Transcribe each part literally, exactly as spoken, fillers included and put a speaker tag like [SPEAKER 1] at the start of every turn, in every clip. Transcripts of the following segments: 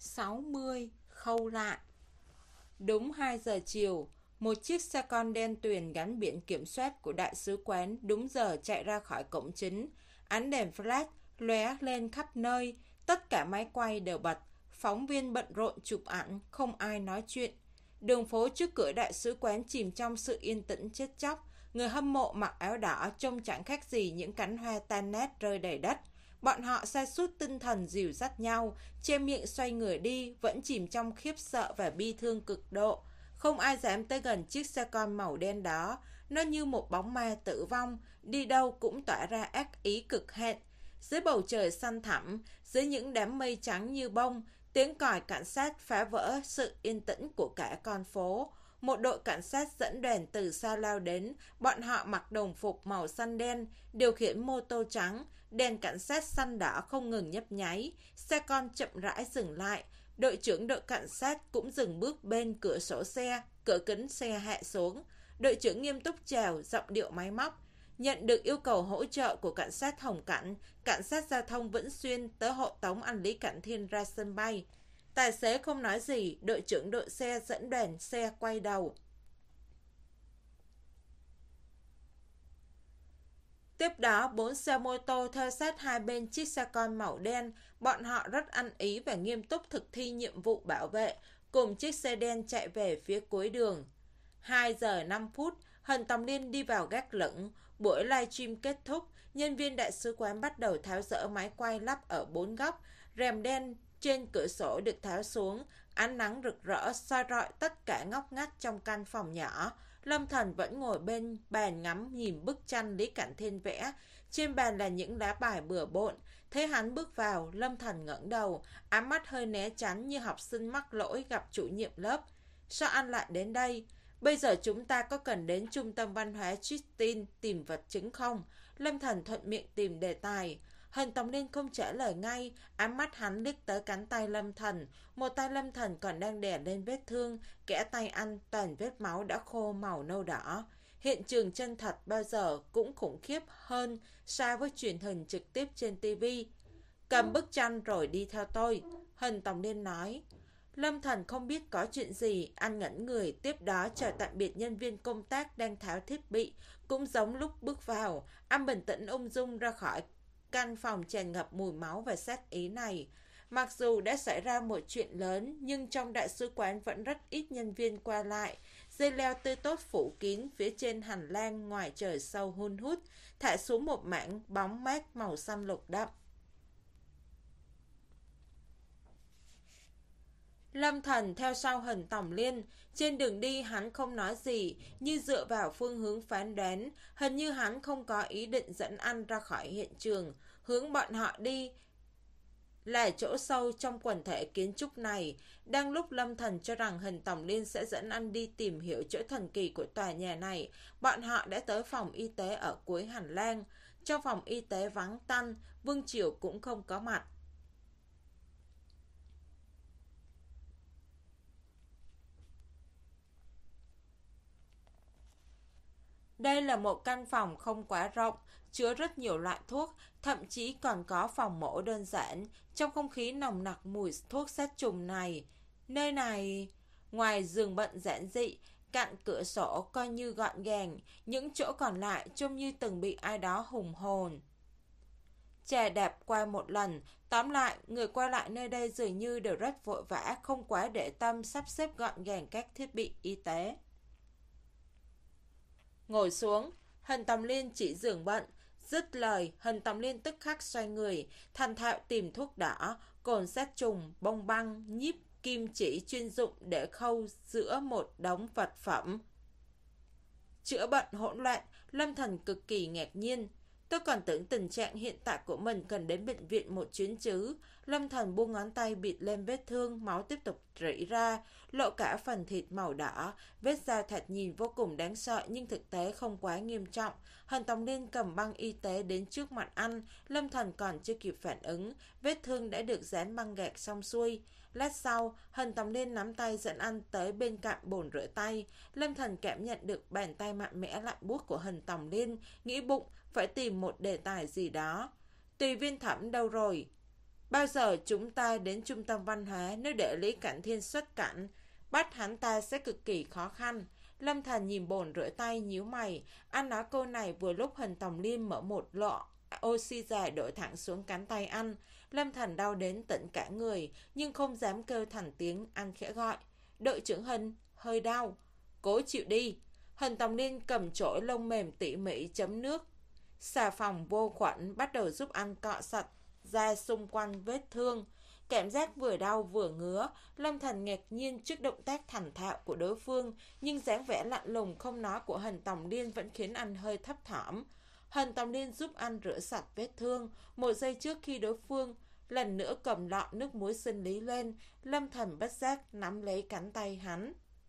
[SPEAKER 1] sáu mươi khâu lại. Đúng hai giờ chiều, một chiếc xe con đen tuyền gắn biển kiểm soát của đại sứ quán đúng giờ chạy ra khỏi cổng chính. Ánh đèn flash lóe lên khắp nơi, tất cả máy quay đều bật, phóng viên bận rộn chụp ảnh, không ai nói chuyện. Đường phố trước cửa đại sứ quán chìm trong sự yên tĩnh chết chóc. Người hâm mộ mặc áo đỏ trông chẳng khác gì những cánh hoa tan nát rơi đầy đất. Bọn họ sa sút tinh thần dìu dắt nhau, che miệng xoay người đi, vẫn chìm trong khiếp sợ và bi thương cực độ. Không ai dám tới gần chiếc xe con màu đen đó. Nó như một bóng ma tử vong, đi đâu cũng tỏa ra ác ý cực hạn. Dưới bầu trời xanh thẳm, dưới những đám mây trắng như bông, tiếng còi cảnh sát phá vỡ sự yên tĩnh của cả con phố. Một đội cảnh sát dẫn đoàn từ xa lao đến, bọn họ mặc đồng phục màu xanh đen, điều khiển mô tô trắng, đèn cảnh sát xanh đỏ không ngừng nhấp nháy, xe con chậm rãi dừng lại. Đội trưởng đội cảnh sát cũng dừng bước bên cửa sổ xe, cửa kính xe hạ xuống. Đội trưởng nghiêm túc chào, giọng điệu máy móc. Nhận được yêu cầu hỗ trợ của cảnh sát Hồng Cảnh, cảnh sát giao thông Vĩnh Xuyên tới hộ tống anh Lý Cảnh Thiên ra sân bay. Tài xế không nói gì, đội trưởng đội xe dẫn đoàn xe quay đầu. Tiếp đó, bốn xe mô tô theo sát hai bên chiếc xe con màu đen. Bọn họ rất ăn ý và nghiêm túc thực thi nhiệm vụ bảo vệ, cùng chiếc xe đen chạy về phía cuối đường. hai giờ năm phút, Hần Tòng Liên đi vào gác lửng. Buổi livestream kết thúc, nhân viên đại sứ quán bắt đầu tháo dỡ máy quay lắp ở bốn góc. Rèm đen trên cửa sổ được tháo xuống, ánh nắng rực rỡ soi rọi tất cả ngóc ngách trong căn phòng nhỏ. Lâm Thần vẫn ngồi bên bàn ngắm nhìn bức tranh Lý Cảnh Thiên vẽ. Trên bàn là những lá bài bừa bộn. Thấy hắn bước vào, Lâm Thần ngẩng đầu, ám mắt hơi né tránh như học sinh mắc lỗi gặp chủ nhiệm lớp. Sao anh lại đến đây? Bây giờ chúng ta có cần đến trung tâm văn hóa Tristin tìm vật chứng không? Lâm Thần thuận miệng tìm đề tài. Hần Tòng Liên không trả lời ngay, ám mắt hắn liếc tới cánh tay Lâm Thần. Một tay Lâm Thần còn đang đè lên vết thương, kẽ tay anh toàn vết máu đã khô màu nâu đỏ. Hiện trường chân thật bao giờ cũng khủng khiếp hơn so với truyền hình trực tiếp trên ti vi. Cầm bức tranh rồi đi theo tôi, Hần Tòng Liên nói. Lâm Thần không biết có chuyện gì, anh ngẩn người, tiếp đó chào tạm biệt nhân viên công tác đang tháo thiết bị. Cũng giống lúc bước vào, anh bình tĩnh ung dung ra khỏi căn phòng tràn ngập mùi máu và sát ý này. Mặc dù đã xảy ra một chuyện lớn, nhưng trong đại sứ quán vẫn rất ít nhân viên qua lại. Dây leo tươi tốt phủ kín phía trên hành lang ngoài trời sâu hun hút, thả xuống một mảng bóng mát màu xanh lục đậm. Lâm Thần theo sau Hần Tòng Liên. Trên đường đi hắn không nói gì, như dựa vào phương hướng phán đoán. Hình như hắn không có ý định dẫn anh ra khỏi hiện trường. Hướng bọn họ đi là chỗ sâu trong quần thể kiến trúc này. Đang lúc Lâm Thần cho rằng Hần Tòng Liên sẽ dẫn anh đi tìm hiểu chỗ thần kỳ của tòa nhà này, bọn họ đã tới phòng y tế ở cuối hành lang. Trong phòng y tế vắng tanh, Vương Triều cũng không có mặt. Đây là một căn phòng không quá rộng, chứa rất nhiều loại thuốc, thậm chí còn có phòng mổ đơn giản. Trong không khí nồng nặc mùi thuốc sát trùng này, nơi này, ngoài giường bệnh giản dị, cạnh cửa sổ coi như gọn gàng, những chỗ còn lại trông như từng bị ai đó hùng hồn chà đạp qua một lần. Tóm lại, người qua lại nơi đây dường như đều rất vội vã, không quá để tâm sắp xếp gọn gàng các thiết bị y tế. Ngồi xuống, Hần Tòng Liên chỉ giường bệnh. Dứt lời, Hần Tòng Liên tức khắc xoay người, thành thạo tìm thuốc đỏ, cồn sát trùng, bông băng, nhíp, kim chỉ chuyên dụng để khâu giữa một đống vật phẩm. Chữa bệnh hỗn loạn, Lâm Thần cực kỳ ngạc nhiên. Tôi còn tưởng tình trạng hiện tại của mình cần đến bệnh viện một chuyến chứ. Lâm Thần buông ngón tay bịt lên vết thương, máu tiếp tục rỉ ra, lộ cả phần thịt màu đỏ. Vết da thịt nhìn vô cùng đáng sợ nhưng thực tế không quá nghiêm trọng. Hần Tòng Liên cầm băng y tế đến trước mặt anh. Lâm Thần còn chưa kịp phản ứng, vết thương đã được dán băng gạc xong xuôi. Lát sau, Hần Tòng Liên nắm tay dẫn anh tới bên cạnh bồn rửa tay. Lâm Thần cảm nhận được bàn tay mạnh mẽ lạnh buốt của Hần Tòng Liên, nghĩ bụng phải tìm một đề tài gì đó. Tùy Viên Thẩm đâu rồi? Bao giờ chúng ta đến trung tâm văn hóa nếu để Lý Cảnh Thiên xuất cảnh, bắt hắn ta sẽ cực kỳ khó khăn. Lâm Thần nhìn bồn rửa tay nhíu mày, anh nói câu này vừa lúc Hình Tòng Liên mở một lọ oxy dài đổ thẳng xuống cánh tay anh. Lâm Thần đau đến tận cả người, nhưng không dám kêu thành tiếng, anh khẽ gọi. Đội trưởng Hình, hơi đau. Cố chịu đi. Hình Tòng Liên cầm chổi lông mềm tỉ mỉ chấm nước xà phòng vô khuẩn, bắt đầu giúp anh cọ sạch da xung quanh vết thương. Cảm giác vừa đau vừa ngứa, Lâm Thần ngạc nhiên trước động tác thành thạo của đối phương, nhưng dáng vẻ lạnh lùng không nói của Hình Tòng Liên vẫn khiến anh hơi thấp thỏm. Hình Tòng Liên giúp anh rửa sạch vết thương. Một giây trước khi đối phương lần nữa cầm lọ nước muối sinh lý lên, Lâm Thần bất giác nắm lấy cánh tay hắn.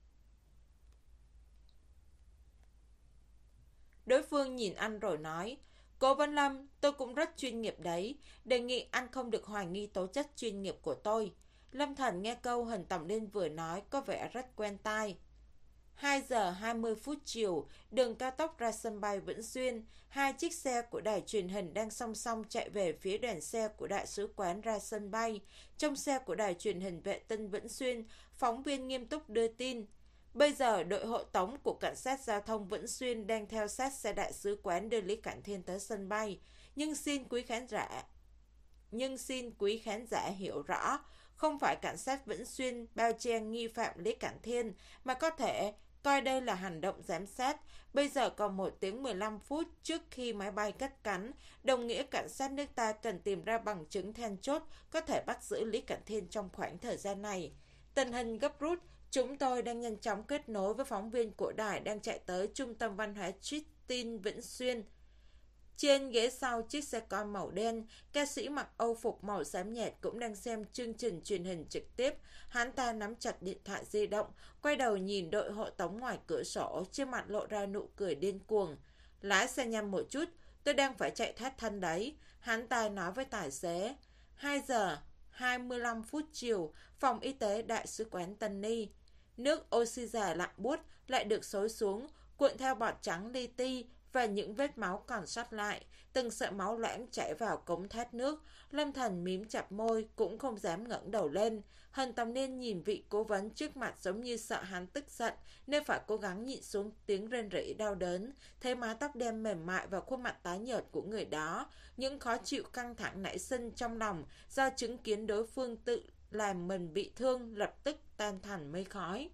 [SPEAKER 1] Đối phương nhìn anh rồi nói, Cố Văn Lâm, tôi cũng rất chuyên nghiệp đấy, đề nghị anh không được hoài nghi tố chất chuyên nghiệp của tôi. Lâm Thần nghe câu Hình Tòng Liên vừa nói có vẻ rất quen tai. hai giờ hai mươi phút chiều, đường cao tốc ra sân bay Vĩnh Xuyên, hai chiếc xe của đài truyền hình đang song song chạy về phía đoàn xe của đại sứ quán ra sân bay. Trong xe của đài truyền hình vệ tinh Vĩnh Xuyên, phóng viên nghiêm túc đưa tin. Bây giờ, đội hộ tống của cảnh sát giao thông Vĩnh Xuyên đang theo sát xe đại sứ quán đưa Lý Cảnh Thiên tới sân bay. Nhưng xin quý khán giả, nhưng xin quý khán giả hiểu rõ, không phải cảnh sát Vĩnh Xuyên bao che nghi phạm Lý Cảnh Thiên, mà có thể coi đây là hành động giám sát. Bây giờ còn một tiếng mười lăm phút trước khi máy bay cất cánh, đồng nghĩa cảnh sát nước ta cần tìm ra bằng chứng then chốt có thể bắt giữ Lý Cảnh Thiên trong khoảng thời gian này. Tình hình gấp rút, chúng tôi đang nhanh chóng kết nối với phóng viên của đài đang chạy tới trung tâm văn hóa Tristin Vĩnh Xuyên. Trên ghế sau chiếc xe con màu đen, ca sĩ mặc âu phục màu xám nhạt cũng đang xem chương trình truyền hình trực tiếp. Hắn ta nắm chặt điện thoại di động, quay đầu nhìn đội hộ tống ngoài cửa sổ, trên mặt lộ ra nụ cười điên cuồng. Lái xe nhanh một chút, tôi đang phải chạy thoát thân đấy, hắn ta nói với tài xế. hai giờ hai mươi lăm phút chiều, phòng y tế đại sứ quán Tân Ni. Nước oxy dài lạnh buốt lại được xối xuống, cuộn theo bọt trắng li ti và những vết máu còn sót lại. Từng sợi máu loãng chảy vào cống thoát nước. Lâm Thần mím chặt môi, cũng không dám ngẩng đầu lên. Hình Tòng Liên nhìn vị cố vấn trước mặt giống như sợ hắn tức giận, nên phải cố gắng nhịn xuống tiếng rên rỉ đau đớn. Thấy mái tóc đen mềm mại và khuôn mặt tái nhợt của người đó, những khó chịu căng thẳng nảy sinh trong lòng do chứng kiến đối phương tự làm mình bị thương lập tức tan thành mây khói.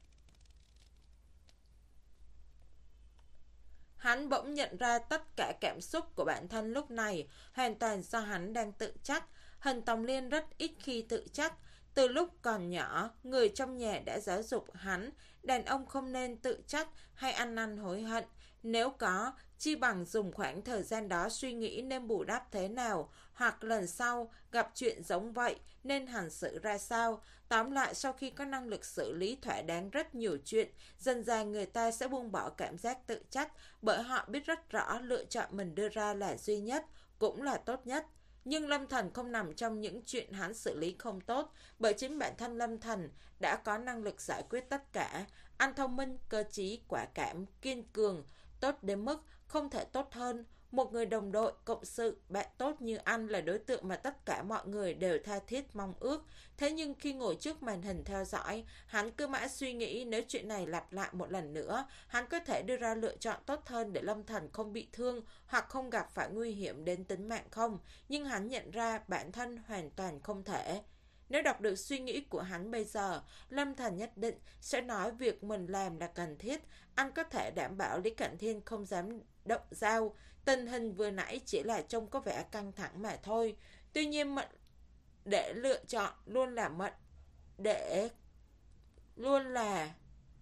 [SPEAKER 1] Hắn bỗng nhận ra tất cả cảm xúc của bản thân lúc này hoàn toàn do hắn đang tự trách. Hình Tòng Liên rất ít khi tự trách. Từ lúc còn nhỏ, người trong nhà đã giáo dục hắn, đàn ông không nên tự trách hay ăn năn hối hận. Nếu có, chi bằng dùng khoảng thời gian đó suy nghĩ nên bù đắp thế nào, hoặc lần sau gặp chuyện giống vậy nên hành xử ra sao. Tóm lại, sau khi có năng lực xử lý thỏa đáng rất nhiều chuyện, dần dần người ta sẽ buông bỏ cảm giác tự trách, bởi họ biết rất rõ lựa chọn mình đưa ra là duy nhất, cũng là tốt nhất. Nhưng Lâm Thần không nằm trong những chuyện hắn xử lý không tốt, bởi chính bản thân Lâm Thần đã có năng lực giải quyết tất cả. Anh thông minh, cơ trí, quả cảm, kiên cường, tốt đến mức không thể tốt hơn. Một người đồng đội, cộng sự, bạn tốt như anh là đối tượng mà tất cả mọi người đều tha thiết mong ước. Thế nhưng khi ngồi trước màn hình theo dõi, hắn cứ mãi suy nghĩ nếu chuyện này lặp lại một lần nữa, hắn có thể đưa ra lựa chọn tốt hơn để Lâm Thần không bị thương hoặc không gặp phải nguy hiểm đến tính mạng không. Nhưng hắn nhận ra bản thân hoàn toàn không thể. Nếu đọc được suy nghĩ của hắn bây giờ, Lâm Thần nhất định sẽ nói việc mình làm là cần thiết. Anh có thể đảm bảo Lý Cảnh Thiên không dám động dao. Tình hình vừa nãy chỉ là trông có vẻ căng thẳng mà thôi. Tuy nhiên mệnh để lựa chọn luôn là mệnh để luôn là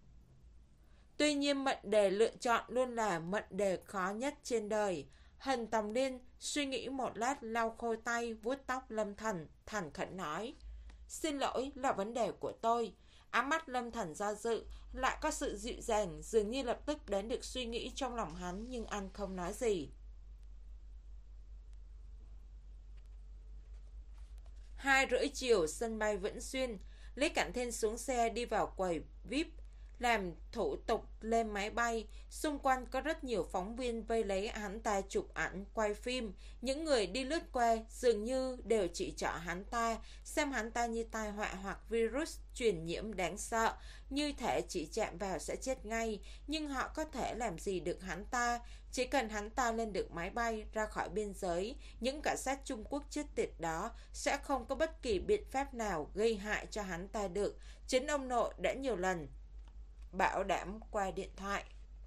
[SPEAKER 1] Tuy nhiên mệnh đề lựa chọn luôn là mệnh đề khó nhất trên đời. Hình Tòng Liên suy nghĩ một lát, lau khô tay, vuốt tóc Lâm Thần, thành khẩn nói: Xin lỗi, là vấn đề của tôi. Ám mắt Lâm Thần do dự, lại có sự dịu dàng, dường như lập tức đến được suy nghĩ trong lòng hắn, nhưng anh không nói gì. Hai rưỡi chiều, sân bay Vĩnh Xuyên. Lý Cảnh Thiên xuống xe đi vào quầy víp. làm thủ tục lên máy bay. Xung quanh có rất nhiều phóng viên vây lấy hắn ta chụp ảnh, quay phim. Những người đi lướt qua dường như đều chỉ trỏ hắn ta, xem hắn ta như tai họa hoặc virus truyền nhiễm đáng sợ, như thể chỉ chạm vào sẽ chết ngay. Nhưng họ có thể làm gì được hắn ta? Chỉ cần hắn ta lên được máy bay ra khỏi biên giới, những cảnh sát Trung Quốc chết tiệt đó sẽ không có bất kỳ biện pháp nào gây hại cho hắn ta được. Chính ông nội đã nhiều lần bảo đảm qua điện thoại.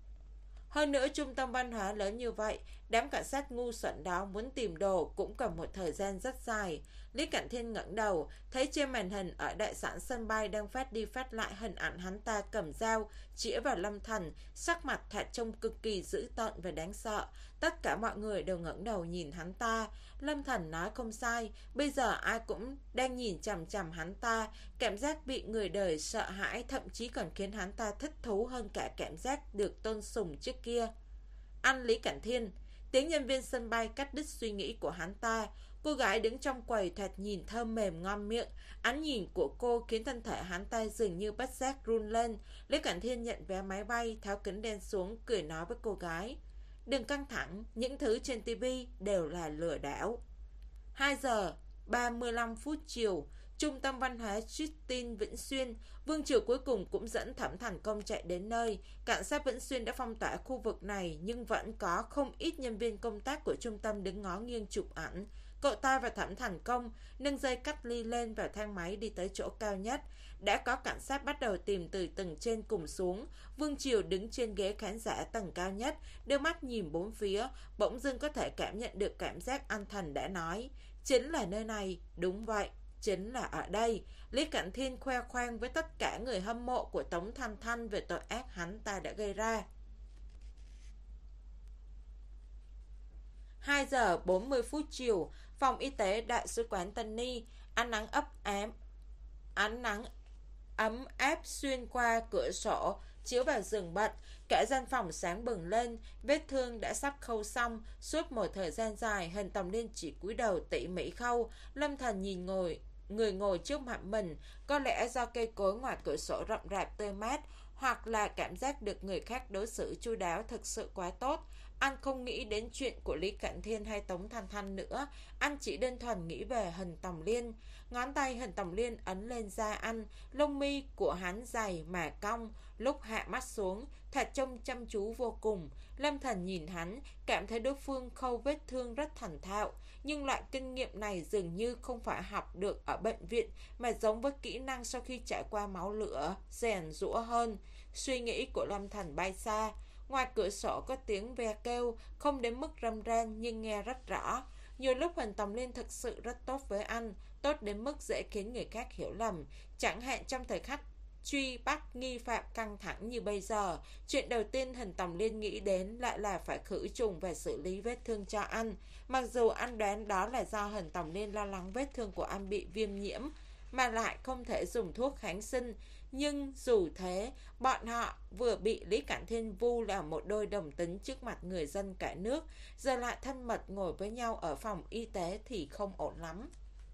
[SPEAKER 1] Hơn nữa, trung tâm văn hóa lớn như vậy, đám cảnh sát ngu xuẩn đó muốn tìm đồ cũng cần một thời gian rất dài. Lý Cẩn Thiên ngẩng đầu, thấy trên màn hình ở đại sảnh sân bay đang phát đi phát lại hình ảnh hắn ta cầm dao chĩa vào Lâm Thần, sắc mặt thoạt trông cực kỳ dữ tợn và đáng sợ. Tất cả mọi người đều ngẩng đầu nhìn hắn ta. Lâm Thần nói không sai, bây giờ ai cũng đang nhìn chằm chằm hắn ta. Cảm giác bị người đời sợ hãi thậm chí còn khiến hắn ta thích thú hơn cả cảm giác được tôn sùng trước kia. Anh Lý Cẩn Thiên. Tiếng nhân viên sân bay cắt đứt suy nghĩ của hắn ta. Cô gái đứng trong quầy thoạt nhìn thơm mềm ngon miệng. Ánh nhìn của cô khiến thân thể hắn ta dường như bất giác run lên. Lý Cẩn Thiên nhận vé máy bay, tháo kính đen xuống, cười nói với cô gái: đừng căng thẳng, những thứ trên tivi đều là lừa đảo. Hai giờ ba mươi lăm phút chiều, Trung tâm văn hóa Justin Vĩnh Xuyên. Vương Triều cuối cùng cũng dẫn Thẩm Thành Công chạy đến nơi. Cảnh sát Vĩnh Xuyên đã phong tỏa khu vực này, nhưng vẫn có không ít nhân viên công tác của trung tâm đứng ngó nghiêng chụp ảnh. Cậu ta và Thẩm Thành Công nâng dây cách ly lên vào thang máy đi tới chỗ cao nhất. Đã có cảnh sát bắt đầu tìm từ tầng trên cùng xuống. Vương Triều đứng trên ghế khán giả tầng cao nhất, đưa mắt nhìn bốn phía, bỗng dưng có thể cảm nhận được cảm giác anh Thành đã nói. Chính là nơi này, đúng vậy, chính là ở đây. Lý Cẩn Thiên khoe khoang với tất cả người hâm mộ của Tống Thanh Thanh về tội ác hắn ta đã gây ra. Hai giờ bốn mươi phút chiều, phòng y tế Đại sứ quán Tân Ni. Ánh nắng ấp ám, ánh nắng ấm áp xuyên qua cửa sổ chiếu vào giường bệnh. Cả gian phòng sáng bừng lên. Vết thương đã sắp khâu xong. Suốt một thời gian dài, Hình Tòng Liên chỉ cúi đầu tỉ mỉ khâu. Lâm Thần nhìn ngồi người ngồi trước mặt mình. Có lẽ do cây cối ngoài cửa sổ rậm rạp tươi mát, hoặc là cảm giác được người khác đối xử chu đáo thực sự quá tốt, anh không nghĩ đến chuyện của Lý Cẩn Thiên hay Tống Thanh Thanh nữa. Anh chỉ đơn thuần nghĩ về Hình Tòng Liên. Ngón tay Hình Tòng Liên ấn lên da anh. Lông mi của hắn dày mà cong, lúc hạ mắt xuống thật trông chăm chú vô cùng. Lâm Thần nhìn hắn, cảm thấy đối phương khâu vết thương rất thành thạo. Nhưng loại kinh nghiệm này dường như không phải học được ở bệnh viện, mà giống với kỹ năng sau khi trải qua máu lửa, rèn rũa hơn. Suy nghĩ của Lâm Thần bay xa. Ngoài cửa sổ có tiếng ve kêu, không đến mức râm ran nhưng nghe rất rõ. Nhiều lúc Hình Tòng Liên thực sự rất tốt với anh, tốt đến mức dễ khiến người khác hiểu lầm. Chẳng hạn trong thời khắc truy bắt nghi phạm căng thẳng như bây giờ, chuyện đầu tiên Hình Tòng Liên nghĩ đến lại là phải khử trùng và xử lý vết thương cho anh. Mặc dù anh đoán đó là do Hình Tòng Liên lo lắng vết thương của anh bị viêm nhiễm, mà lại không thể dùng thuốc kháng sinh. Nhưng dù thế, bọn họ vừa bị Lý Cẩn Thiên vu là một đôi đồng tính trước mặt người dân cả nước, giờ lại thân mật ngồi với nhau ở phòng y tế thì không ổn lắm.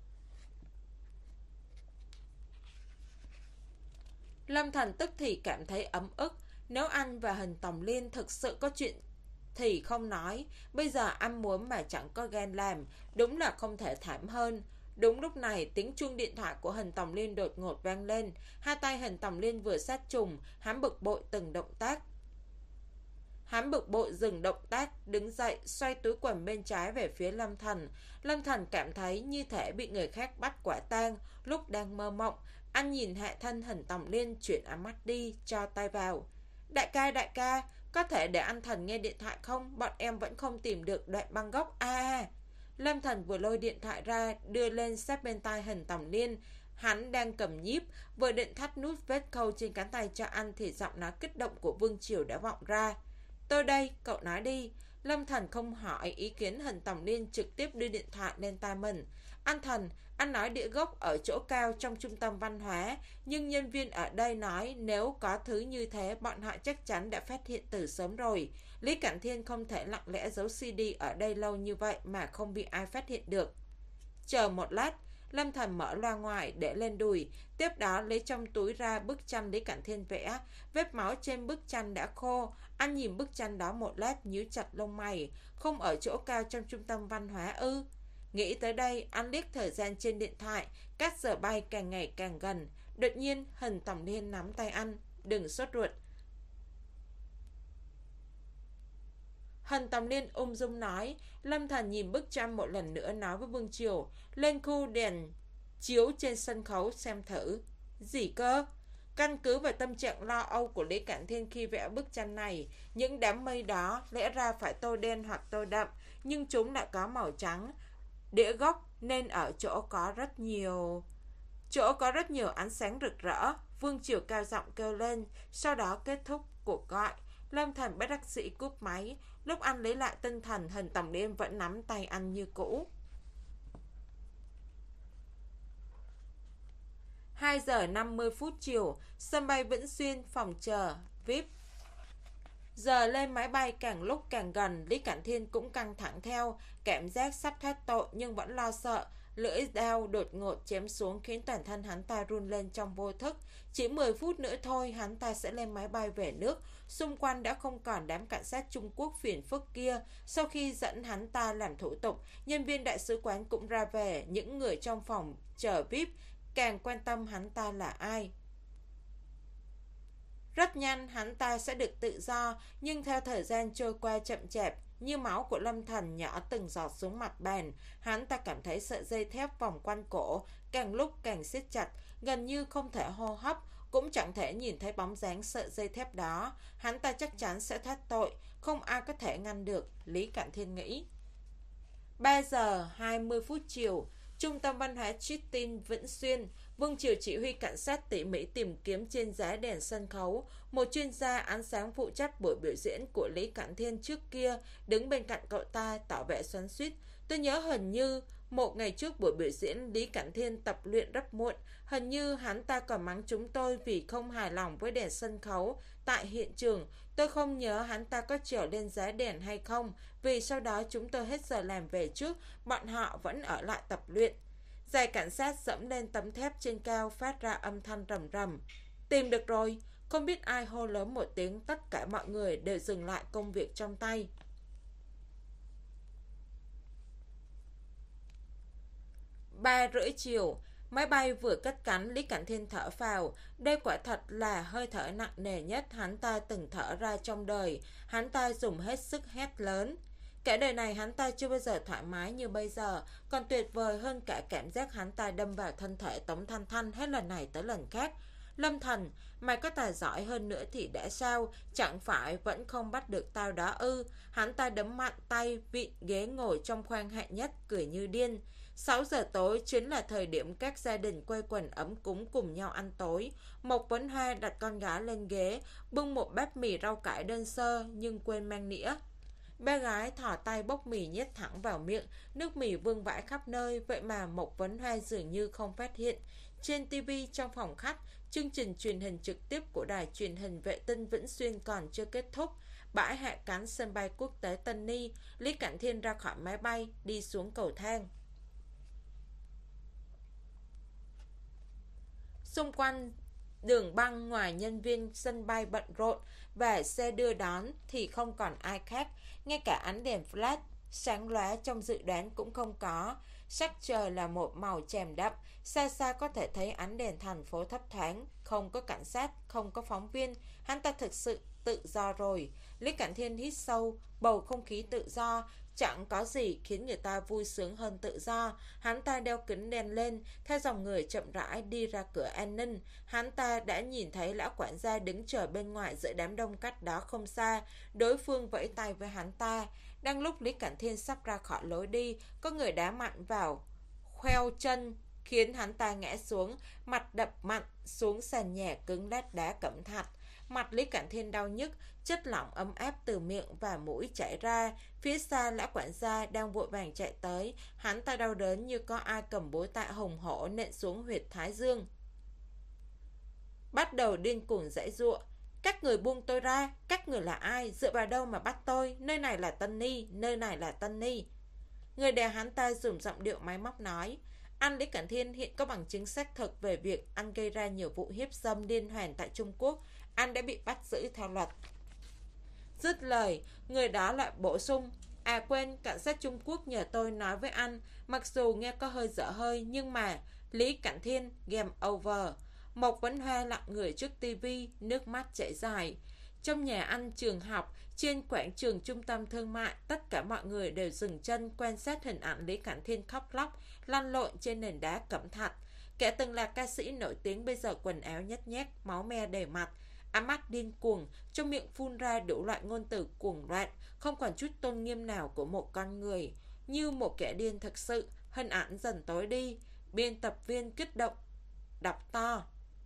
[SPEAKER 1] Lâm Thần tức thì cảm thấy ấm ức. Nếu anh và Hình Tòng Liên thực sự có chuyện thì không nói, bây giờ anh muốn mà chẳng có gan làm, đúng là không thể thảm hơn. Đúng lúc này, tiếng chuông điện thoại của Hình Tòng Liên đột ngột vang lên. Hai tay Hình Tòng Liên vừa sát trùng, hắn bực bội từng động tác. Hắn bực bội dừng động tác, đứng dậy, xoay túi quần bên trái về phía Lâm Thần. Lâm Thần cảm thấy như thể bị người khác bắt quả tang, lúc đang mơ mộng. Anh nhìn hạ thân Hình Tòng Liên, chuyển ánh mắt đi, cho tay vào. Đại ca, đại ca, có thể để anh Thần nghe điện thoại không? Bọn em vẫn không tìm được đoạn băng gốc. À... Lâm Thần vừa lôi điện thoại ra, đưa lên sát bên tai Hình Tòng Liên. Hắn đang cầm nhíp, vừa định thắt nút vết khâu trên cánh tay cho anh thì giọng nói kích động của Vương Triều đã vọng ra. Tôi đây, cậu nói đi. Lâm Thần không hỏi ý kiến Hình Tòng Liên, trực tiếp đưa điện thoại lên tai mình. Anh Thần, anh nói địa gốc ở chỗ cao trong trung tâm văn hóa, nhưng nhân viên ở đây nói nếu có thứ như thế bọn họ chắc chắn đã phát hiện từ sớm rồi. Lý Cẩn Thiên không thể lặng lẽ giấu xê đê ở đây lâu như vậy mà không bị ai phát hiện được. Chờ một lát, Lâm Thần mở loa ngoài để lên đùi, tiếp đó lấy trong túi ra bức tranh Lý Cẩn Thiên vẽ. Vết máu trên bức tranh đã khô. Anh nhìn bức tranh đó một lát, nhíu chặt lông mày. Không ở chỗ cao trong trung tâm văn hóa ư? Nghĩ tới đây, anh liếc thời gian trên điện thoại. Các giờ bay càng ngày càng gần. Đột nhiên Hình Tổng Niên nắm tay anh. Đừng sốt ruột. Hình Tổng Niên ung dung nói. Lâm Thần nhìn bức tranh một lần nữa, nói với Vương Triều. Lên khu đèn chiếu trên sân khấu xem thử. Gì cơ? Căn cứ vào tâm trạng lo âu của Lý Cẩn Thiên khi vẽ bức tranh này, những đám mây đó lẽ ra phải tô đen hoặc tô đậm, nhưng chúng lại có màu trắng. Đĩa gốc nên ở chỗ có rất nhiều chỗ có rất nhiều ánh sáng rực rỡ. Vương Triều cao giọng kêu lên. Sau đó kết thúc cuộc gọi. Lâm Thần bất đắc dĩ cúp máy. Lúc anh lấy lại tinh thần, Hình Tổng Niên vẫn nắm tay anh như cũ. hai giờ năm mươi phút chiều, sân bay Vĩnh Xuyên, phòng chờ vi ai pi. Giờ lên máy bay càng lúc càng gần, Lý Cẩn Thiên cũng căng thẳng theo, cảm giác sắp thoát tội nhưng vẫn lo sợ. Lưỡi dao đột ngột chém xuống khiến toàn thân hắn ta run lên trong vô thức. Chỉ mười phút nữa thôi, hắn ta sẽ lên máy bay về nước. Xung quanh đã không còn đám cảnh sát Trung Quốc phiền phức kia. Sau khi dẫn hắn ta làm thủ tục, nhân viên đại sứ quán cũng ra về. Những người trong phòng chờ vi ai pi càng quan tâm hắn ta là ai. Rất nhanh hắn ta sẽ được tự do, nhưng theo thời gian trôi qua chậm chạp, như máu của Lâm Thần nhỏ từng giọt xuống mặt bàn, hắn ta cảm thấy sợi dây thép vòng quanh cổ càng lúc càng siết chặt, gần như không thể hô hấp, cũng chẳng thể nhìn thấy bóng dáng sợi dây thép đó. Hắn ta chắc chắn sẽ thoát tội, không ai có thể ngăn được, Lý Cẩn Thiên nghĩ. ba giờ hai mươi phút chiều, Trung tâm văn hóa Chitin Vĩnh Xuyên. Vương Triều chỉ huy cảnh sát tỉ mỉ tìm kiếm trên giá đèn sân khấu. Một chuyên gia ánh sáng phụ trách buổi biểu diễn của Lý Cẩn Thiên trước kia đứng bên cạnh cậu ta tỏ vẻ xoắn xuýt. Tôi nhớ hình như một ngày trước buổi biểu diễn, Lý Cẩn Thiên tập luyện rất muộn. Hình như hắn ta còn mắng chúng tôi vì không hài lòng với đèn sân khấu tại hiện trường. Tôi không nhớ hắn ta có trèo lên giá đèn hay không, vì sau đó chúng tôi hết giờ làm về trước, bọn họ vẫn ở lại tập luyện. Giày cảnh sát dẫm lên tấm thép trên cao phát ra âm thanh rầm rầm. Tìm được rồi. Không biết ai hô lớn một tiếng, tất cả mọi người đều dừng lại công việc trong tay. Ba rưỡi chiều, máy bay vừa cất cánh, Lý Cẩn Thiên thở phào. Đây quả thật là hơi thở nặng nề nhất hắn ta từng thở ra trong đời. Hắn ta dùng hết sức hét lớn. Cả đời này hắn ta chưa bao giờ thoải mái như bây giờ, còn tuyệt vời hơn cả cảm giác hắn ta đâm vào thân thể Tống Thanh Thanh hết lần này tới lần khác. Lâm Thần, mày có tài giỏi hơn nữa thì đã sao, chẳng phải vẫn không bắt được tao đó ư? Hắn ta đấm mạnh tay vịn ghế ngồi trong khoang hạng nhất, cười như điên. sáu giờ tối chính là thời điểm các gia đình quây quần ấm cúng cùng nhau ăn tối. Mộc Vấn Hoa đặt con gái lên ghế, bưng một bát mì rau cải đơn sơ nhưng quên mang nĩa. Bé gái thò tay bốc mì nhét thẳng vào miệng, nước mì vương vãi khắp nơi, vậy mà Mộc Vấn Hoa dường như không phát hiện. Trên tivi trong phòng khách, chương trình truyền hình trực tiếp của đài truyền hình vệ tinh Vĩnh Xuyên còn chưa kết thúc. Bãi hạ cánh sân bay quốc tế Tân Ni, Lý Cẩn Thiên ra khỏi máy bay, đi xuống cầu thang. Xung quanh đường băng, ngoài nhân viên sân bay bận rộn và xe đưa đón thì không còn ai khác. Ngay cả ánh đèn flash sáng lóa trong dự đoán cũng không có. Sắc trời là một màu chàm đậm, xa xa có thể thấy ánh đèn thành phố thấp thoáng. Không có cảnh sát, không có phóng viên, hắn ta thực sự tự do rồi. Lý Cẩn Thiên hít sâu, bầu không khí tự do, chẳng có gì khiến người ta vui sướng hơn tự do. Hắn ta đeo kính đen lên, theo dòng người chậm rãi đi ra cửa an ninh. Hắn ta đã nhìn thấy lão quản gia đứng chờ bên ngoài giữa đám đông cách đó không xa. Đối phương vẫy tay với hắn ta. Đang lúc Lý Cẩn Thiên sắp ra khỏi lối đi, có người đá mạnh vào khoeo chân, khiến hắn ta ngã xuống, mặt đập mạnh xuống sàn nhà cứng đát đá cẩm thạch. Mặt Lý Cẩn Thiên đau nhức, chất lỏng ấm áp từ miệng và mũi chảy ra. Phía xa lão quản gia đang vội vàng chạy tới, hắn ta đau đớn như có ai cầm búa tạ hùng hổ nện xuống huyệt thái dương. Bắt đầu điên cuồng giãy giụa. Các người buông tôi ra, các người là ai, dựa vào đâu mà bắt tôi, nơi này là Tân Ni, nơi này là Tân Ni. Người đè hắn ta dùng giọng điệu máy móc nói. Anh Lý Cảnh Thiên hiện có bằng chứng xác thực về việc anh gây ra nhiều vụ hiếp dâm liên hoàn tại Trung Quốc. Anh đã bị bắt giữ theo luật. Dứt lời, người đó lại bổ sung: À quên, cảnh sát Trung Quốc nhờ tôi nói với anh, mặc dù nghe có hơi dở hơi, nhưng mà Lý Cảnh Thiên, game over. Mộc Vấn Hoa lặng người trước tivi, nước mắt chảy dài. Trong nhà ăn, trường học, trên quảng trường trung tâm thương mại, tất cả mọi người đều dừng chân quan sát hình ảnh Lý Cảnh Thiên khóc lóc, lăn lộn trên nền đá cẩm thạch. Kẻ từng là ca sĩ nổi tiếng bây giờ quần áo nhét nhét, máu me đầy mặt, ám mắt điên cuồng, trong miệng phun ra đủ loại ngôn từ cuồng loạn, không còn chút tôn nghiêm nào của một con người. Như một kẻ điên thực sự, hình ảnh dần tối đi. Biên tập viên kích động đọc to.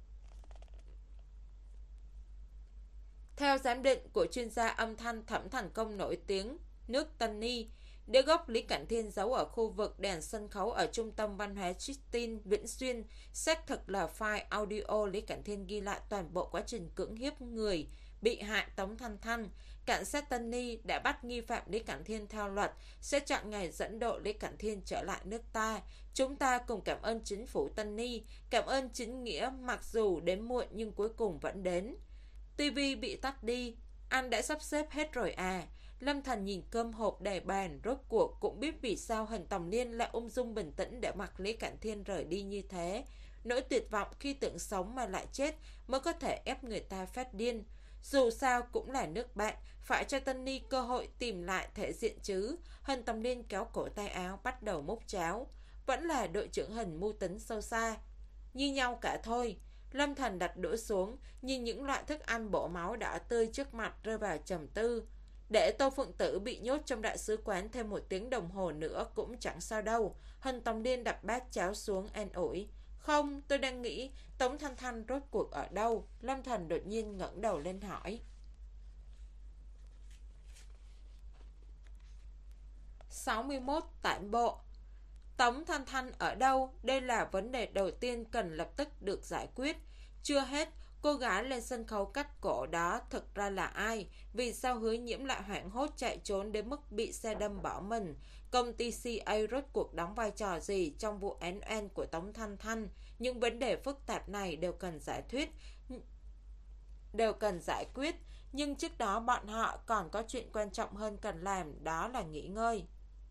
[SPEAKER 1] Theo giám định của chuyên gia âm thanh Thẩm Thành Công nổi tiếng nước Tân Ni, đĩa gốc Lý Cảnh Thiên giấu ở khu vực đèn sân khấu ở Trung tâm Văn hóa Tristin, Vĩnh Xuyên, xác thực là file audio Lý Cảnh Thiên ghi lại toàn bộ quá trình cưỡng hiếp người bị hại Tống Thanh Thanh. Cảnh sát Tân Ni đã bắt nghi phạm Lý Cảnh Thiên theo luật, sẽ chọn ngày dẫn độ Lý Cảnh Thiên trở lại nước ta. Chúng ta cùng cảm ơn chính phủ Tân Ni, cảm ơn chính nghĩa mặc dù đến muộn nhưng cuối cùng vẫn đến. tivi bị tắt đi, anh đã sắp xếp hết rồi à? Lâm Thành nhìn cơm hộp đầy bàn, rốt cuộc cũng biết vì sao Hình Tòng Niên lại ung dung bình tĩnh để mặc Lý Cảnh Thiên rời đi như thế. Nỗi tuyệt vọng khi tưởng sống mà lại chết mới có thể ép người ta phát điên. Dù sao cũng là nước bạn, phải cho Tân Ni cơ hội tìm lại thể diện chứ. Hình Tòng Niên kéo cổ tay áo, bắt đầu múc cháo. Vẫn là đội trưởng Hình mưu tính sâu xa. Như nhau cả thôi. Lâm Thành đặt đũa xuống, nhìn những loại thức ăn bổ máu đỏ tươi trước mặt rơi vào trầm tư. Để Tô Phượng Tử bị nhốt trong đại sứ quán thêm một tiếng đồng hồ nữa cũng chẳng sao đâu. Hình Tòng Niên đặt bát cháo xuống an ủi. Không, tôi đang nghĩ Tống Thanh Thanh rốt cuộc ở đâu. Lâm Thành đột nhiên ngẩng đầu lên hỏi. sáu mươi mốt Tản bộ. Tống Thanh Thanh ở đâu? Đây là vấn đề đầu tiên cần lập tức được giải quyết. Chưa hết, cô gái lên sân khấu cắt cổ đó thực ra là ai? Vì sao Hứa Nhiễm lại hoảng hốt chạy trốn đến mức bị xe đâm bỏ mình? Công ty xê a rốt cuộc đóng vai trò gì trong vụ án oan của Tống Thanh Thanh? Những vấn đề phức tạp này đều cần giải thuyết, đều cần giải quyết. Nhưng trước đó bọn họ còn có chuyện quan trọng hơn cần làm, đó là nghỉ ngơi.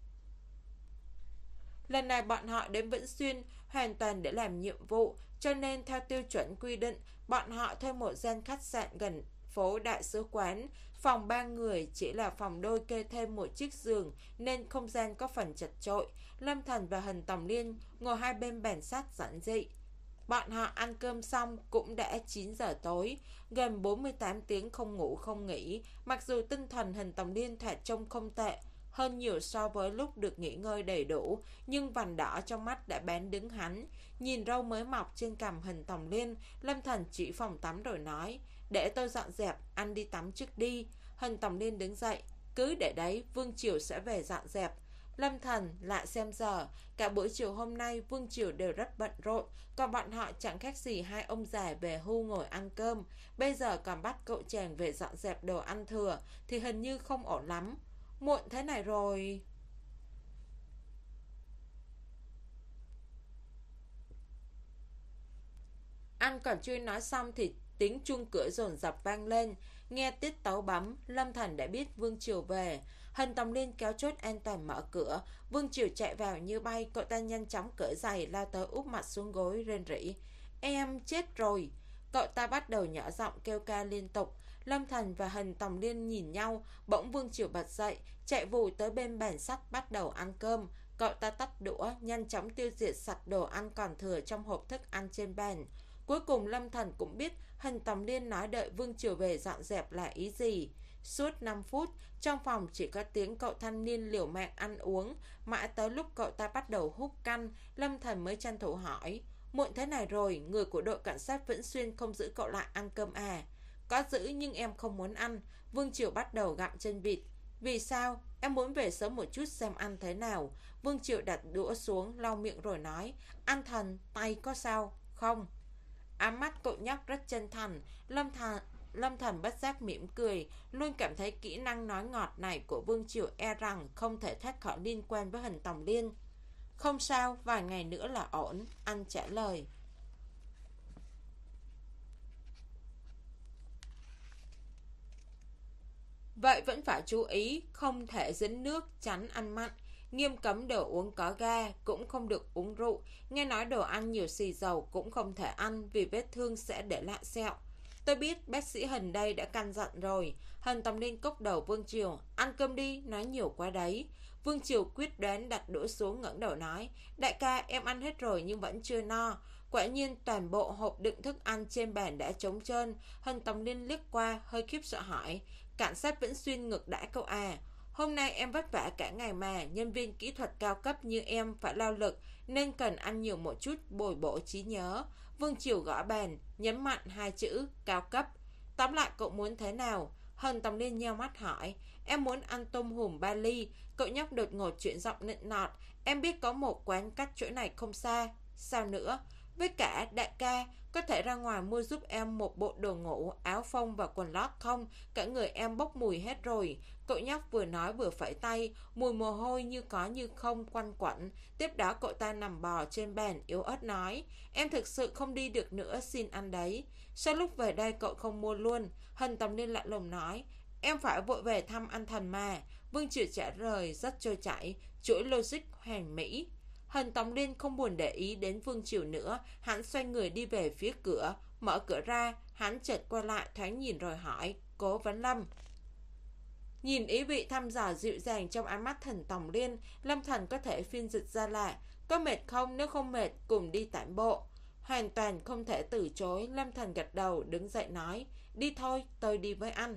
[SPEAKER 1] Lần này bọn họ đến Vĩnh Xuyên hoàn toàn để làm nhiệm vụ, cho nên theo tiêu chuẩn quy định, bọn họ thuê một gian khách sạn gần phố đại sứ quán. Phòng ba người chỉ là phòng đôi kê thêm một chiếc giường nên không gian có phần chật chội. Lâm Thành và Hình Tòng Liên ngồi hai bên bàn sát giản dị. Bọn họ ăn cơm xong cũng đã chín giờ tối, gần bốn mươi tám tiếng không ngủ không nghỉ. Mặc dù tinh thần Hình Tòng Liên thoạt trông không tệ hơn nhiều so với lúc được nghỉ ngơi đầy đủ, nhưng vành đỏ trong mắt đã bán đứng hắn. Nhìn râu mới mọc trên cằm Hình Tòng Liên, Lâm Thành chỉ phòng tắm rồi nói, để tôi dọn dẹp, anh đi tắm trước đi. Hình Tòng Liên đứng dậy, cứ để đấy, Vương Triều sẽ về dọn dẹp. Lâm Thành lại xem giờ, cả buổi chiều hôm nay Vương Triều đều rất bận rộn, còn bọn họ chẳng khác gì hai ông già về hưu ngồi ăn cơm. Bây giờ còn bắt cậu chàng về dọn dẹp đồ ăn thừa thì hình như không ổn lắm. Muộn thế này rồi. Anh còn chưa nói xong thì tiếng chuông cửa dồn dập vang lên. Nghe tiết tấu bấm, Lâm Thành đã biết Vương Triều về. Hình Tòng Liên kéo chốt an toàn mở cửa. Vương Triều chạy vào như bay. Cậu ta nhanh chóng cởi giày lao tới úp mặt xuống gối rên rỉ. Em chết rồi. Cậu ta bắt đầu nhỏ giọng kêu ca liên tục. Lâm Thành và Hình Tòng Liên nhìn nhau. Bỗng Vương Triều bật dậy, chạy vù tới bên bàn sắt bắt đầu ăn cơm. Cậu ta tắt đũa, nhanh chóng tiêu diệt sạch đồ ăn còn thừa trong hộp thức ăn trên bàn. Cuối cùng Lâm Thành cũng biết Hình Tòng Liên nói đợi Vương Triều về dọn dẹp là ý gì. Suốt năm phút, trong phòng chỉ có tiếng cậu thanh niên liều mạng ăn uống. Mãi tới lúc cậu ta bắt đầu hút canh, Lâm Thành mới tranh thủ hỏi, muộn thế này rồi, người của đội cảnh sát Vĩnh Xuyên không giữ cậu lại ăn cơm à? Có giữ nhưng em không muốn ăn. Vương Triều bắt đầu gặm chân vịt. Vì sao? Em muốn về sớm một chút xem ăn thế nào. Vương Triều đặt đũa xuống, lau miệng rồi nói, Anh Thành, tay có sao? Không. Ám mắt cậu nhóc rất chân thành. Lâm Thành Lâm Thành bất giác mỉm cười, luôn cảm thấy kỹ năng nói ngọt này của Vương Triều e rằng không thể thoát khỏi liên quan với Hình Tòng Liên. Không sao, vài ngày nữa là ổn, anh trả lời. Vậy vẫn phải chú ý, không thể dính nước, tránh ăn mặn. Nghiêm cấm đồ uống có ga, cũng không được uống rượu. Nghe nói đồ ăn nhiều xì dầu cũng không thể ăn vì vết thương sẽ để lại sẹo. Tôi biết bác sĩ Hình đây đã căn dặn rồi. Hình Tòng Liên cốc đầu Vương Triều. Ăn cơm đi, nói nhiều quá đấy. Vương Triều quyết đoán đặt đũa xuống, ngẩng đầu nói: Đại ca, em ăn hết rồi nhưng vẫn chưa no. Quả nhiên toàn bộ hộp đựng thức ăn trên bàn đã trống trơn. Hình Tòng Liên liếc qua, hơi khiếp sợ hỏi: Cảnh sát Vĩnh Xuyên ngược đãi cậu à? Hôm nay em vất vả cả ngày mà, nhân viên kỹ thuật cao cấp như em phải lao lực nên cần ăn nhiều một chút bồi bổ trí nhớ. Vương Triều gõ bàn, nhấn mạnh hai chữ cao cấp. Tóm lại cậu muốn thế nào? Hân Tòng Liên nheo mắt hỏi. Em muốn ăn tôm hùm ba ly. Cậu nhóc đột ngột chuyển giọng nịnh nọt. Em biết có một quán cách chỗ này không xa. Sao nữa? Với cả đại ca, có thể ra ngoài mua giúp em một bộ đồ ngủ, áo phông và quần lót không? Cả người em bốc mùi hết rồi. Cậu nhóc vừa nói vừa phẩy tay, mùi mồ hôi như có như không quanh quẩn. Tiếp đó cậu ta nằm bò trên bàn, yếu ớt nói: Em thực sự không đi được nữa, xin ăn đấy. Sau lúc về đây cậu không mua luôn? Hân Tòng Liên lạnh lùng nói: Em phải vội về thăm anh thần mà. Vương Triều trả lời rất trôi chảy, chuỗi logic hoàn mỹ. Hân Tòng Liên không buồn để ý đến Vương Triều nữa, hắn xoay người đi về phía cửa. Mở cửa ra, hắn chợt quay lại thoáng nhìn rồi hỏi: Cố Vấn Lâm? Nhìn ý vị thăm dò dịu dàng trong ánh mắt Thần Tòng Liên, Lâm Thần có thể phiên dịch ra là: Có mệt không? Nếu không mệt, cùng đi tản bộ. Hoàn toàn không thể từ chối, Lâm Thần gật đầu đứng dậy nói: Đi thôi, tôi đi với anh.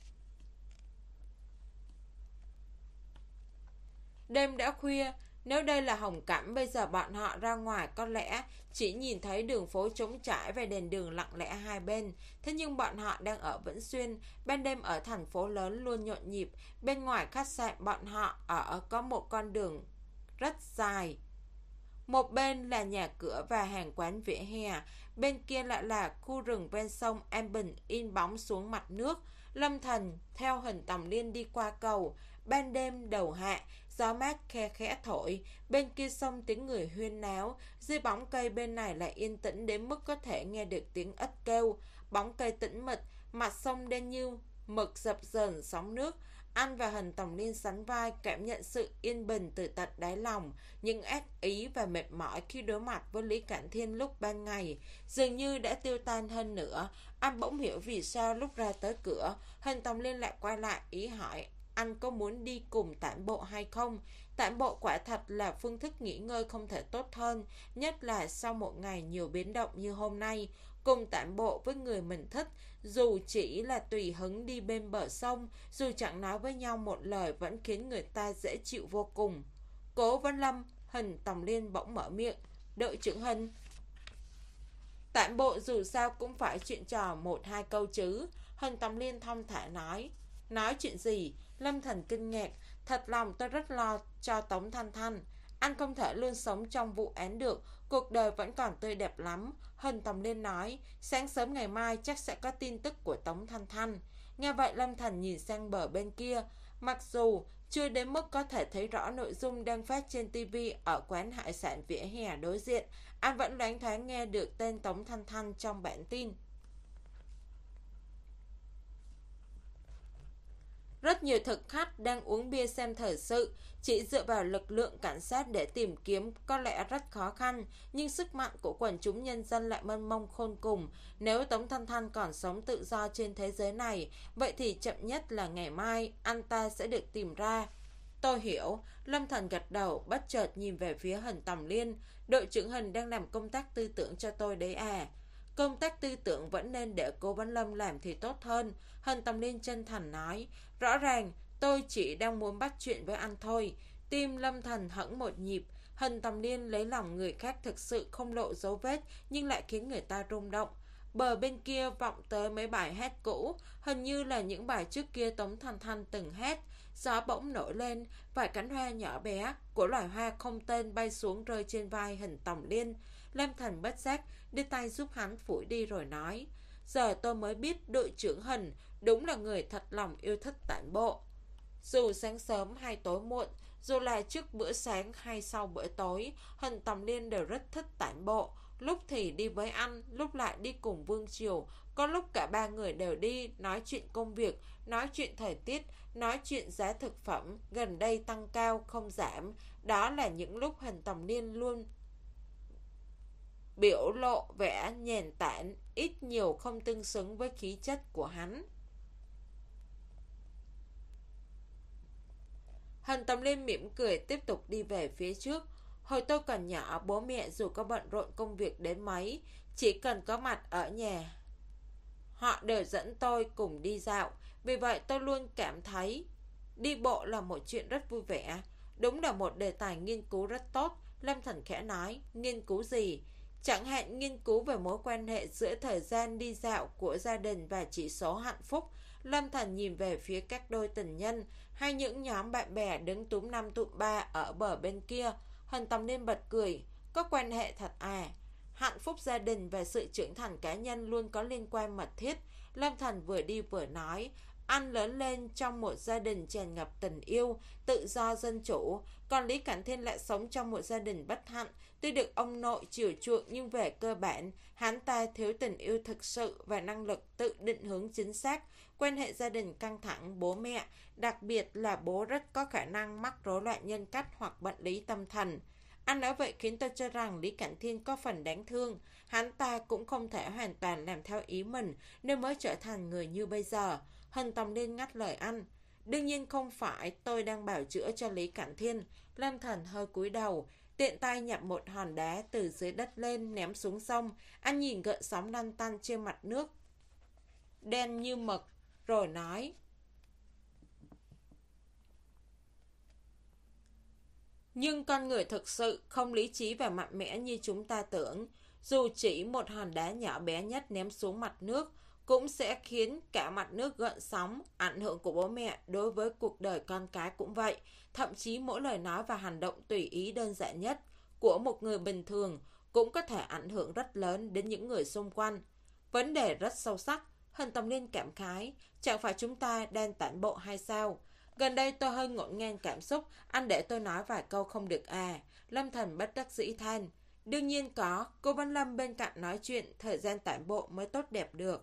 [SPEAKER 1] Đêm đã khuya, nếu đây là Hồng Cẩm, bây giờ bọn họ ra ngoài có lẽ chỉ nhìn thấy đường phố trống trải và đèn đường lặng lẽ hai bên. Thế nhưng bọn họ đang ở Vĩnh Xuyên, ban đêm ở thành phố lớn luôn nhộn nhịp. Bên ngoài khách sạn bọn họ ở có một con đường rất dài. Một bên là nhà cửa và hàng quán vỉa hè, bên kia lại là khu rừng ven sông an bình in bóng xuống mặt nước. Lâm Thần theo Hình Tòng Liên đi qua cầu. Ban đêm đầu hạ, gió mát khe khẽ thổi, bên kia sông tiếng người huyên náo, dưới bóng cây bên này lại yên tĩnh đến mức có thể nghe được tiếng ếch kêu. Bóng cây tĩnh mịch, mặt sông đen như mực dập dờn sóng nước. Anh và Hình Tòng Liên sánh vai, cảm nhận sự yên bình từ tận đáy lòng. Những ác ý và mệt mỏi khi đối mặt với Lý Cảnh Thiên lúc ban ngày dường như đã tiêu tan hơn nữa. Anh bỗng hiểu vì sao lúc ra tới cửa, Hình Tòng Liên lại quay lại ý hỏi anh có muốn đi cùng tản bộ hay không. Tản bộ quả thật là phương thức nghỉ ngơi không thể tốt hơn, nhất là sau một ngày nhiều biến động như hôm nay. Cùng tản bộ với người mình thích, dù chỉ là tùy hứng đi bên bờ sông, dù chẳng nói với nhau một lời, vẫn khiến người ta dễ chịu vô cùng. Cố Vấn Lâm, Hình Tòng Liên bỗng mở miệng: Đội trưởng Hình, tản bộ dù sao cũng phải chuyện trò một hai câu chứ. Hình Tòng Liên thong thả nói: Nói chuyện gì? Lâm Thần kinh ngạc. Thật lòng tôi rất lo cho Tống Thanh Thanh. Anh không thể luôn sống trong vụ án được, cuộc đời vẫn còn tươi đẹp lắm. Hình Tòng Liên nói: Sáng sớm ngày mai chắc sẽ có tin tức của Tống Thanh Thanh. Nghe vậy Lâm Thần nhìn sang bờ bên kia. Mặc dù chưa đến mức có thể thấy rõ nội dung đang phát trên tivi ở quán hải sản vỉa hè đối diện, anh vẫn loáng thoáng nghe được tên Tống Thanh Thanh trong bản tin. Rất nhiều thực khách đang uống bia xem thời sự. Chỉ dựa vào lực lượng cảnh sát để tìm kiếm có lẽ rất khó khăn, nhưng sức mạnh của quần chúng nhân dân lại mênh mông khôn cùng. Nếu Tống Thanh Thanh còn sống tự do trên thế giới này, vậy thì chậm nhất là ngày mai anh ta sẽ được tìm ra. Tôi hiểu. Lâm Thần gật đầu, bất chợt nhìn về phía Hình Tòng Liên. Đội trưởng Hình đang làm công tác tư tưởng cho tôi đấy à? Công tác tư tưởng vẫn nên để Cố Vấn Lâm làm thì tốt hơn. Hình Tòng Liên chân thành nói: Rõ ràng tôi chỉ đang muốn bắt chuyện với anh thôi. Tim Lâm Thần hẫng một nhịp. Hình Tòng Liên lấy lòng người khác thực sự không lộ dấu vết, nhưng lại khiến người ta rung động. Bờ bên kia vọng tới mấy bài hát cũ, hình như là những bài trước kia Tống Thanh Thanh từng hát. Gió bỗng nổi lên, vài cánh hoa nhỏ bé của loài hoa không tên bay xuống rơi trên vai Hình Tòng Liên. Lâm Thần bất giác đưa tay giúp hắn phủi đi rồi nói: Giờ tôi mới biết đội trưởng Hình đúng là người thật lòng yêu thích tản bộ. Dù sáng sớm hay tối muộn, Dù là trước bữa sáng hay sau bữa tối, Huỳnh Tòng Liên đều rất thích tản bộ. Lúc thì đi với anh, lúc lại đi cùng Vương Triều. Có lúc cả ba người đều đi, nói chuyện công việc, nói chuyện thời tiết, nói chuyện giá thực phẩm, gần đây tăng cao, không giảm. Đó là những lúc Huỳnh Tòng Liên luôn biểu lộ vẻ nhàn tản, ít nhiều không tương xứng với khí chất của hắn. Huỳnh Tòng Liên mỉm cười tiếp tục đi về phía trước. Hồi tôi còn nhỏ, bố mẹ dù có bận rộn công việc đến mấy, chỉ cần có mặt ở nhà, họ đều dẫn tôi cùng đi dạo. Vì vậy tôi luôn cảm thấy đi bộ là một chuyện rất vui vẻ. Đúng là một đề tài nghiên cứu rất tốt. Lâm Thần khẽ nói, nghiên cứu gì? Chẳng hạn nghiên cứu về mối quan hệ giữa thời gian đi dạo của gia đình và chỉ số hạnh phúc. Lâm Thần nhìn về phía các đôi tình nhân hay những nhóm bạn bè đứng túm năm tụm ba ở bờ bên kia. Huỳnh Tòng Liên bật cười. Có quan hệ thật à? Hạnh phúc gia đình và sự trưởng thành cá nhân luôn có liên quan mật thiết. Lâm Thần vừa đi vừa nói. Anh lớn lên trong một gia đình tràn ngập tình yêu, tự do, dân chủ. Còn Lý Cảnh Thiên lại sống trong một gia đình bất hạnh. Tuy được ông nội chiều chuộng nhưng về cơ bản, hắn ta thiếu tình yêu thực sự và năng lực tự định hướng chính xác. Quan hệ gia đình căng thẳng, bố mẹ, đặc biệt là bố rất có khả năng mắc rối loạn nhân cách hoặc bệnh lý tâm thần. Anh nói vậy khiến tôi cho rằng Lý Cảnh Thiên có phần đáng thương. Hắn ta cũng không thể hoàn toàn làm theo ý mình nên mới trở thành người như bây giờ. Huỳnh Tòng Liên ngắt lời anh. Đương nhiên không phải tôi đang bảo chữa cho Lý Cảnh Thiên. Lâm Thần hơi cúi đầu, tiện tay nhặt một hòn đá từ dưới đất lên ném xuống sông. Anh nhìn gợn sóng lăn tăn trên mặt nước đen như mực rồi nói. Nhưng con người thực sự không lý trí và mạnh mẽ như chúng ta tưởng. Dù chỉ một hòn đá nhỏ bé nhất ném xuống mặt nước cũng sẽ khiến cả mặt nước gợn sóng. Ảnh hưởng của bố mẹ đối với cuộc đời con cái cũng vậy. Thậm chí mỗi lời nói và hành động tùy ý đơn giản nhất của một người bình thường cũng có thể ảnh hưởng rất lớn đến những người xung quanh. Vấn đề rất sâu sắc. Huỳnh Tòng Liên cảm khái. Chẳng phải chúng ta đang tản bộ hay sao? Gần đây tôi hơi ngổn ngang cảm xúc. Anh để tôi nói vài câu không được à? Lâm Thần bất đắc dĩ than. Đương nhiên có. Cô Văn Lâm bên cạnh nói chuyện. Thời gian tản bộ mới tốt đẹp được.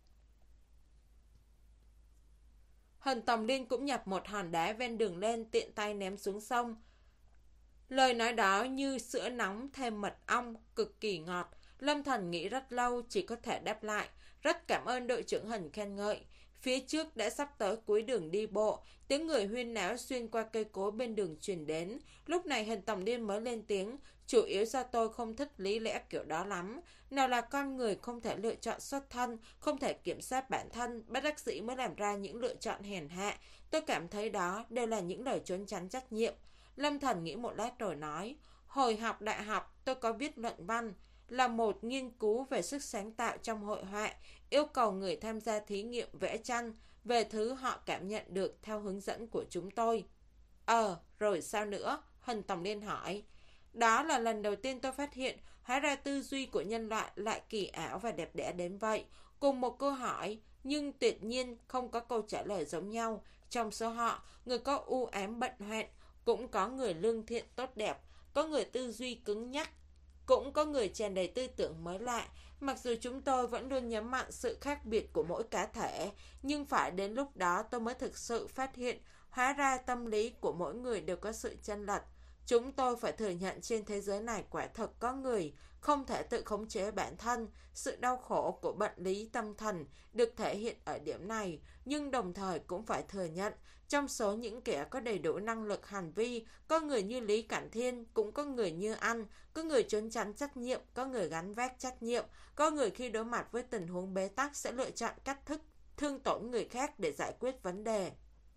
[SPEAKER 1] Huỳnh Tòng Liên cũng nhặt một hòn đá ven đường lên, tiện tay ném xuống sông. Lời nói đó như sữa nóng thêm mật ong, cực kỳ ngọt. Lâm Thần nghĩ rất lâu, chỉ có thể đáp lại. Rất cảm ơn đội trưởng Huỳnh khen ngợi. Phía trước đã sắp tới cuối đường đi bộ, tiếng người huyên náo xuyên qua cây cối bên đường truyền đến. Lúc này Huỳnh Tòng Liên mới lên tiếng. Chủ yếu do tôi không thích lý lẽ kiểu đó lắm. Nào là con người không thể lựa chọn xuất thân, không thể kiểm soát bản thân, bất đắc dĩ mới làm ra những lựa chọn hèn hạ. Tôi cảm thấy đó đều là những lời trốn tránh trách nhiệm. Lâm Thần nghĩ một lát rồi nói. Hồi học đại học tôi có viết luận văn, là một nghiên cứu về sức sáng tạo trong hội họa, yêu cầu người tham gia thí nghiệm vẽ tranh về thứ họ cảm nhận được theo hướng dẫn của chúng tôi. Ờ, rồi sao nữa? Huỳnh Tòng Liên hỏi. Đó là lần đầu tiên tôi phát hiện hóa ra tư duy của nhân loại lại kỳ ảo và đẹp đẽ đến vậy. Cùng một câu hỏi, nhưng tuyệt nhiên không có câu trả lời giống nhau. Trong số họ, người có u ám bệnh hoạn, cũng có người lương thiện tốt đẹp, có người tư duy cứng nhắc, cũng có người tràn đầy tư tưởng mới lạ. Mặc dù chúng tôi vẫn luôn nhấn mạnh sự khác biệt của mỗi cá thể, nhưng phải đến lúc đó tôi mới thực sự phát hiện hóa ra tâm lý của mỗi người đều có sự chênh lệch. Chúng tôi phải thừa nhận trên thế giới này quả thật có người không thể tự khống chế bản thân. Sự đau khổ của bệnh lý tâm thần được thể hiện ở điểm này, nhưng đồng thời cũng phải thừa nhận trong số những kẻ có đầy đủ năng lực hành vi, có người như Lý Cảnh Thiên, cũng có người như anh, có người trốn tránh trách nhiệm, có người gánh vác trách nhiệm, có người khi đối mặt với tình huống bế tắc sẽ lựa chọn cách thức thương tổn người khác để giải quyết vấn đề.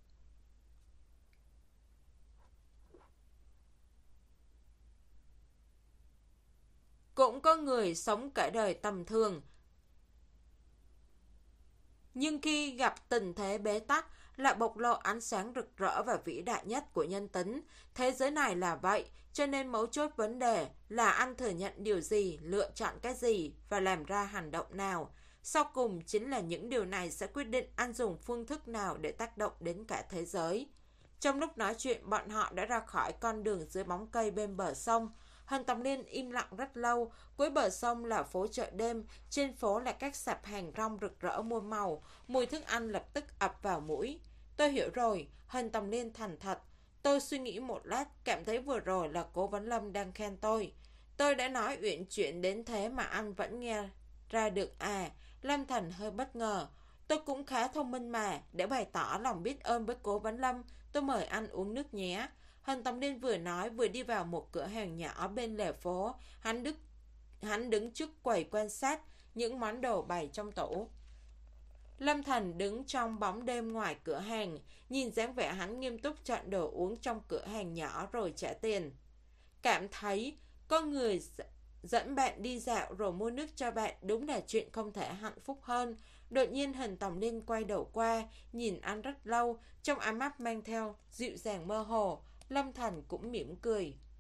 [SPEAKER 1] Cũng có người sống cả đời tầm thường, nhưng khi gặp tình thế bế tắc lại bộc lộ ánh sáng rực rỡ và vĩ đại nhất của nhân tính. Thế giới này là vậy, cho nên mấu chốt vấn đề là anh thừa nhận điều gì, lựa chọn cái gì và làm ra hành động nào. Sau cùng chính là những điều này sẽ quyết định anh dùng phương thức nào để tác động đến cả thế giới. Trong lúc nói chuyện, bọn họ đã ra khỏi con đường dưới bóng cây bên bờ sông. Hân Tòng Liên im lặng rất lâu. Cuối bờ sông là phố chợ đêm, trên phố là các sạp hàng rong rực rỡ muôn màu, mùi thức ăn lập tức ập vào mũi. Tôi hiểu rồi, Hân Tòng Liên thành thật. Tôi suy nghĩ một lát, cảm thấy vừa rồi là Cố Vấn Lâm đang khen tôi. Tôi đã nói uyển chuyển đến thế mà anh vẫn nghe ra được à? Lâm Thành hơi bất ngờ. Tôi cũng khá thông minh mà, để bày tỏ lòng biết ơn với Cố Vấn Lâm, tôi mời anh uống nước nhé. Hân Tòng Liên vừa nói vừa đi vào một cửa hàng nhỏ bên lề phố. Hắn, đức, hắn đứng trước quầy quan sát những món đồ bày trong tủ. Lâm Thành đứng trong bóng đêm ngoài cửa hàng, nhìn dáng vẻ hắn nghiêm túc chọn đồ uống trong cửa hàng nhỏ rồi trả tiền. Cảm thấy có người dẫn bạn đi dạo rồi mua nước cho bạn đúng là chuyện không thể hạnh phúc hơn. Đột nhiên Hân Tòng Liên quay đầu qua, nhìn anh rất lâu, trong ánh mắt mang theo dịu dàng mơ hồ. Lâm Thành cũng mỉm cười.